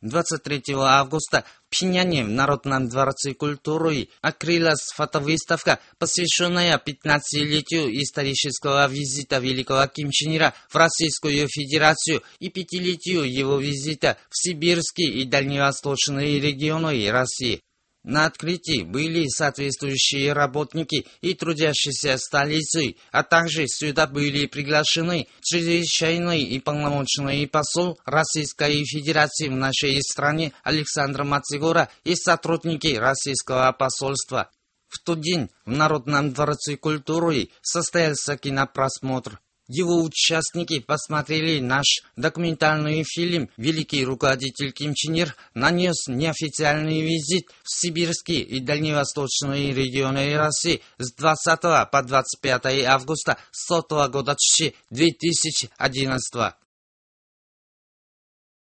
23 августа в Пхеньяне в Народном дворце культуры открылась фотовыставка, посвященная 15-летию исторического визита великого Ким Чен Ира в Российскую Федерацию и 5-летию его визита в сибирские и дальневосточные регионы России. На открытии были соответствующие работники и трудящиеся столицы, а также сюда были приглашены чрезвычайный и полномочный посол Российской Федерации в нашей стране Александр Мацигора и сотрудники российского посольства. В тот день в Народном дворце культуры состоялся кинопросмотр. Его участники посмотрели наш документальный фильм «Великий руководитель Ким Чен Ир нанес неофициальный визит в сибирские и дальневосточные регионы России с 20 по 25 августа 100 года 2011.